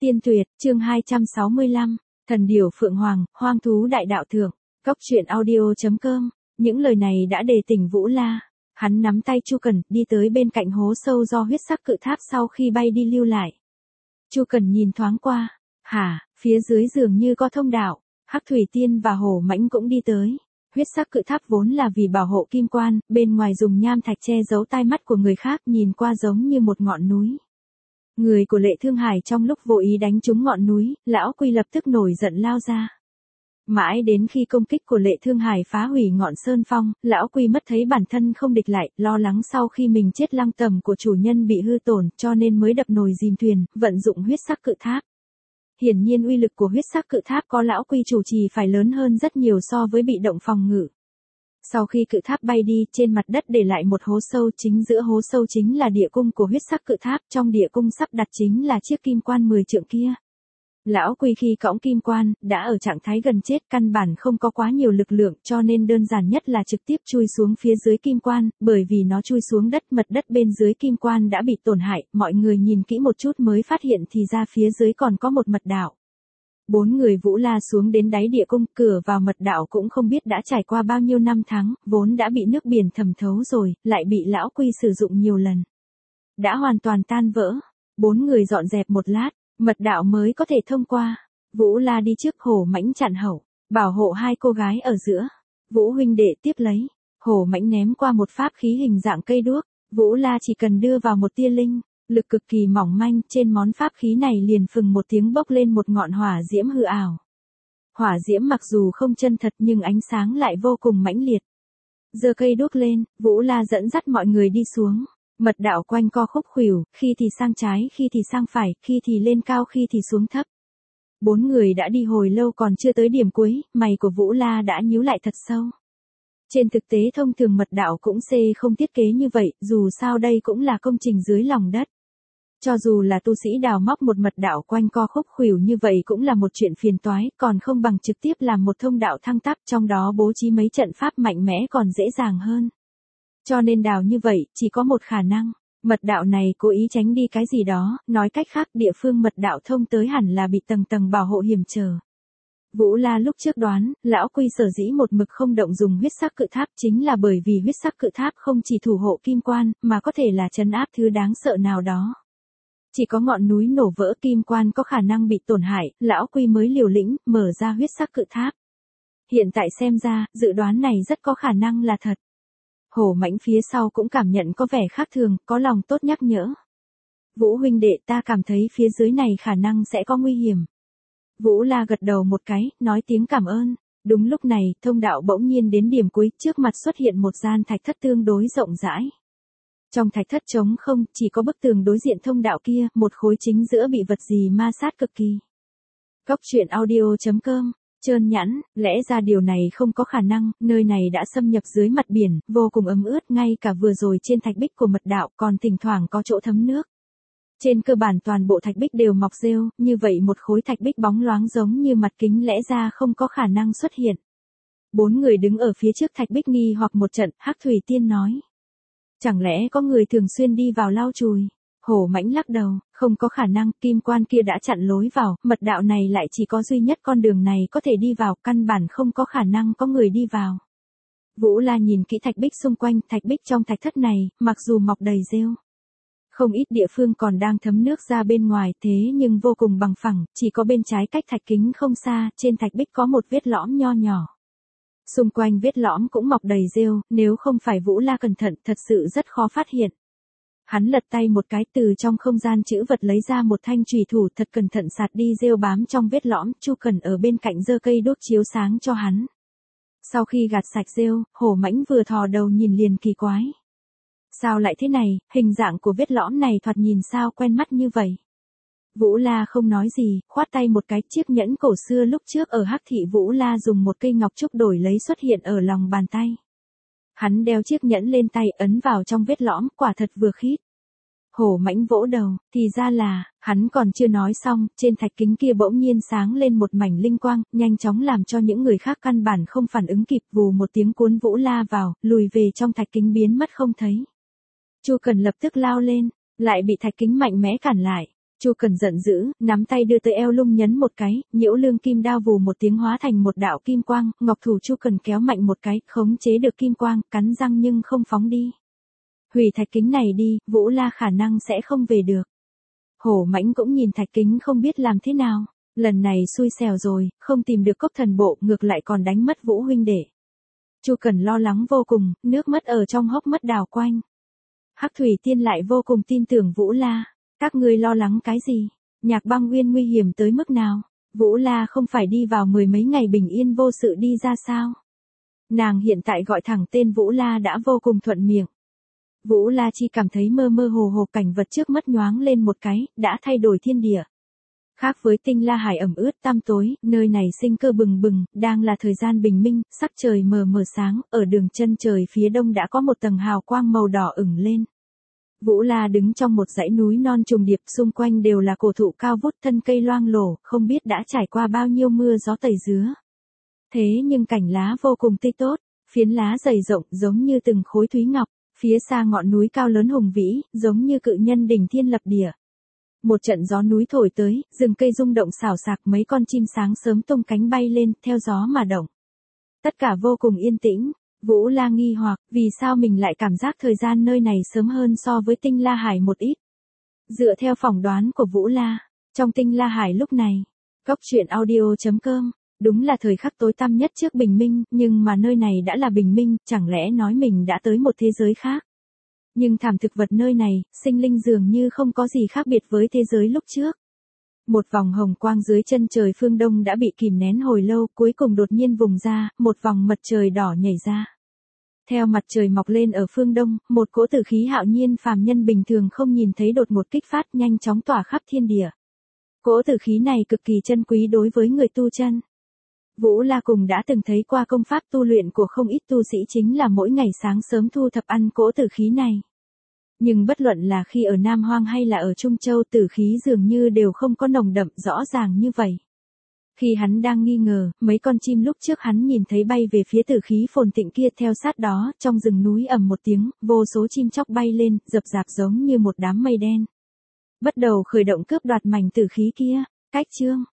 Tiên tuyệt, chương 265, Thần điểu Phượng Hoàng, Hoang thú đại đạo thượng, Cốc truyện audio.com, những lời này đã đề tỉnh Vũ La. Hắn nắm tay Chu Cần, đi tới bên cạnh hố sâu do huyết sắc cự tháp sau khi bay đi lưu lại. Chu Cần nhìn thoáng qua, phía dưới dường như có thông đạo, Hắc Thủy Tiên và Hổ Mãnh cũng đi tới. Huyết sắc cự tháp vốn là vì bảo hộ kim quan, bên ngoài dùng nham thạch che giấu tai mắt của người khác, nhìn qua giống như một ngọn núi. Người của Lệ Thương Hải trong lúc vô ý đánh trúng ngọn núi, lão Quy lập tức nổi giận lao ra. Mãi đến khi công kích của Lệ Thương Hải phá hủy ngọn sơn phong, lão Quy mất thấy bản thân không địch lại, lo lắng sau khi mình chết lăng tẩm của chủ nhân bị hư tổn, cho nên mới đập nồi dìm thuyền, vận dụng huyết sắc cự tháp. Hiển nhiên uy lực của huyết sắc cự tháp có lão Quy chủ trì phải lớn hơn rất nhiều so với bị động phòng ngự. Sau khi cự tháp bay đi, trên mặt đất để lại một hố sâu, chính giữa hố sâu chính là địa cung của huyết sắc cự tháp, trong địa cung sắp đặt chính là chiếc kim quan 10 trượng kia. Lão Quy khi cõng kim quan, đã ở trạng thái gần chết, căn bản không có quá nhiều lực lượng, cho nên đơn giản nhất là trực tiếp chui xuống phía dưới kim quan, bởi vì nó chui xuống đất, mật đất bên dưới kim quan đã bị tổn hại, mọi người nhìn kỹ một chút mới phát hiện thì ra phía dưới còn có một mật đạo. 4 người Vũ La xuống đến đáy địa cung, cửa vào mật đạo cũng không biết đã trải qua bao nhiêu năm tháng, vốn đã bị nước biển thẩm thấu rồi, lại bị lão Quy sử dụng nhiều lần. Đã hoàn toàn tan vỡ. 4 người dọn dẹp một lát, mật đạo mới có thể thông qua. Vũ La đi trước, Hổ Mãnh chặn hậu, bảo hộ hai cô gái ở giữa. Vũ huynh đệ tiếp lấy. Hổ Mãnh ném qua một pháp khí hình dạng cây đuốc. Vũ La chỉ cần đưa vào một tia linh lực cực kỳ mỏng manh, trên món pháp khí này liền phừng một tiếng bốc lên một ngọn hỏa diễm hư ảo. Hỏa diễm mặc dù không chân thật nhưng ánh sáng lại vô cùng mãnh liệt. Giơ cây đuốc lên, Vũ La dẫn dắt mọi người đi xuống. Mật đạo quanh co khúc khuỷu, khi thì sang trái, khi thì sang phải, khi thì lên cao, khi thì xuống thấp. 4 người đã đi hồi lâu còn chưa tới điểm cuối, mày của Vũ La đã nhíu lại thật sâu. Trên thực tế thông thường mật đạo cũng không thiết kế như vậy, dù sao đây cũng là công trình dưới lòng đất. Cho dù là tu sĩ đào móc một mật đạo quanh co khúc khuỷu như vậy cũng là một chuyện phiền toái, còn không bằng trực tiếp làm một thông đạo thăng tắp, trong đó bố trí mấy trận pháp mạnh mẽ còn dễ dàng hơn. Cho nên đào như vậy, chỉ có một khả năng, mật đạo này cố ý tránh đi cái gì đó, nói cách khác địa phương mật đạo thông tới hẳn là bị tầng tầng bảo hộ hiểm trở. Vũ La lúc trước đoán, lão Quy sở dĩ một mực không động dùng huyết sắc cự tháp chính là bởi vì huyết sắc cự tháp không chỉ thủ hộ kim quan, mà có thể là trấn áp thứ đáng sợ nào đó. Chỉ có ngọn núi nổ vỡ kim quan có khả năng bị tổn hại, lão Quy mới liều lĩnh, mở ra huyết sắc cự tháp. Hiện tại xem ra, dự đoán này rất có khả năng là thật. Hổ Mãnh phía sau cũng cảm nhận có vẻ khác thường, có lòng tốt nhắc nhở. Vũ huynh đệ, ta cảm thấy phía dưới này khả năng sẽ có nguy hiểm. Vũ La gật đầu một cái, nói tiếng cảm ơn. Đúng lúc này, thông đạo bỗng nhiên đến điểm cuối, trước mặt xuất hiện một gian thạch thất tương đối rộng rãi. Trong thạch thất trống không, chỉ có bức tường đối diện thông đạo kia, một khối chính giữa bị vật gì ma sát cực kỳ. Cốc truyện audio.com, trơn nhẵn, lẽ ra điều này không có khả năng, nơi này đã xâm nhập dưới mặt biển, vô cùng ấm ướt, ngay cả vừa rồi trên thạch bích của mật đạo còn thỉnh thoảng có chỗ thấm nước. Trên cơ bản toàn bộ thạch bích đều mọc rêu, như vậy một khối thạch bích bóng loáng giống như mặt kính lẽ ra không có khả năng xuất hiện. 4 người đứng ở phía trước thạch bích nghi hoặc một trận, Hắc Thủy Tiên nói. Chẳng lẽ có người thường xuyên đi vào lau chùi? Hổ Mãnh lắc đầu, không có khả năng, kim quan kia đã chặn lối vào, mật đạo này lại chỉ có duy nhất con đường này có thể đi vào, căn bản không có khả năng có người đi vào. Vũ La nhìn kỹ thạch bích xung quanh, thạch bích trong thạch thất này, mặc dù mọc đầy rêu. Không ít địa phương còn đang thấm nước ra bên ngoài, thế nhưng vô cùng bằng phẳng, chỉ có bên trái cách thạch kính không xa, trên thạch bích có một vết lõm nho nhỏ. Xung quanh vết lõm cũng mọc đầy rêu, nếu không phải Vũ La cẩn thận, thật sự rất khó phát hiện. Hắn lật tay một cái, từ trong không gian trữ vật lấy ra một thanh chùy thủ, thật cẩn thận sạt đi rêu bám trong vết lõm. Chu Cần ở bên cạnh giơ cây đuốc chiếu sáng cho hắn. Sau khi gạt sạch rêu, Hổ Mãnh vừa thò đầu nhìn liền kỳ quái. Sao lại thế này, hình dạng của vết lõm này thoạt nhìn sao quen mắt như vậy? Vũ La không nói gì, khoát tay một cái, chiếc nhẫn cổ xưa lúc trước ở Hắc Thị Vũ La dùng một cây ngọc trúc đổi lấy xuất hiện ở lòng bàn tay. Hắn đeo chiếc nhẫn lên tay, ấn vào trong vết lõm, quả thật vừa khít. Hổ Mãnh vỗ đầu, thì ra là, hắn còn chưa nói xong, trên thạch kính kia bỗng nhiên sáng lên một mảnh linh quang, nhanh chóng làm cho những người khác căn bản không phản ứng kịp, vù một tiếng cuốn Vũ La vào, lùi về trong thạch kính biến mất không thấy. Chu Cần lập tức lao lên, lại bị thạch kính mạnh mẽ cản lại. Chu Cần giận dữ, nắm tay đưa tới eo lung nhấn một cái, nhiễu lương kim đao vù một tiếng hóa thành một đạo kim quang, ngọc thủ Chu Cần kéo mạnh một cái, khống chế được kim quang, cắn răng nhưng không phóng đi. Hủy thạch kính này đi, Vũ La khả năng sẽ không về được. Hổ Mãnh cũng nhìn thạch kính không biết làm thế nào, lần này xui xẻo rồi, không tìm được cốc thần bộ, ngược lại còn đánh mất Vũ huynh đệ. Chu Cần lo lắng vô cùng, nước mắt ở trong hốc mắt đào quanh. Hắc Thủy Tiên lại vô cùng tin tưởng Vũ La. Các ngươi lo lắng cái gì? Nhạc Băng Uyên nguy hiểm tới mức nào? Vũ La không phải đi vào 10 mấy ngày bình yên vô sự đi ra sao? Nàng hiện tại gọi thẳng tên Vũ La đã vô cùng thuận miệng. Vũ La chỉ cảm thấy mơ mơ hồ hồ cảnh vật trước mắt nhoáng lên một cái, đã thay đổi thiên địa. Khác với Tinh La Hải ẩm ướt tăm tối, nơi này sinh cơ bừng bừng, đang là thời gian bình minh, sắc trời mờ mờ sáng, ở đường chân trời phía đông đã có một tầng hào quang màu đỏ ửng lên. Vũ La đứng trong một dãy núi non trùng điệp, xung quanh đều là cổ thụ cao vút, thân cây loang lổ, không biết đã trải qua bao nhiêu mưa gió tẩy dứa. Thế nhưng cảnh lá vô cùng tươi tốt, phiến lá dày rộng giống như từng khối thúy ngọc, phía xa ngọn núi cao lớn hùng vĩ, giống như cự nhân đỉnh thiên lập địa. Một trận gió núi thổi tới, rừng cây rung động xào xạc, mấy con chim sáng sớm tung cánh bay lên, theo gió mà động. Tất cả vô cùng yên tĩnh. Vũ La nghi hoặc, vì sao mình lại cảm giác thời gian nơi này sớm hơn so với Tinh La Hải một ít. Dựa theo phỏng đoán của Vũ La, trong Tinh La Hải lúc này, Cốc truyện audio.com, đúng là thời khắc tối tăm nhất trước bình minh, nhưng mà nơi này đã là bình minh, chẳng lẽ nói mình đã tới một thế giới khác. Nhưng thảm thực vật nơi này, sinh linh dường như không có gì khác biệt với thế giới lúc trước. Một vòng hồng quang dưới chân trời phương đông đã bị kìm nén hồi lâu, cuối cùng đột nhiên vùng ra, một vòng mặt trời đỏ nhảy ra. Theo mặt trời mọc lên ở phương đông, một cỗ tử khí hạo nhiên phàm nhân bình thường không nhìn thấy đột ngột kích phát, nhanh chóng tỏa khắp thiên địa. Cỗ tử khí này cực kỳ chân quý đối với người tu chân. Vũ La cùng đã từng thấy qua công pháp tu luyện của không ít tu sĩ chính là mỗi ngày sáng sớm thu thập ăn cỗ tử khí này. Nhưng bất luận là khi ở Nam Hoang hay là ở Trung Châu, tử khí dường như đều không có nồng đậm rõ ràng như vậy. Khi hắn đang nghi ngờ, mấy con chim lúc trước hắn nhìn thấy bay về phía tử khí phồn thịnh kia, theo sát đó, trong rừng núi ầm một tiếng, vô số chim chóc bay lên, rập rạp giống như một đám mây đen. Bắt đầu khởi động cướp đoạt mảnh tử khí kia. Cách chương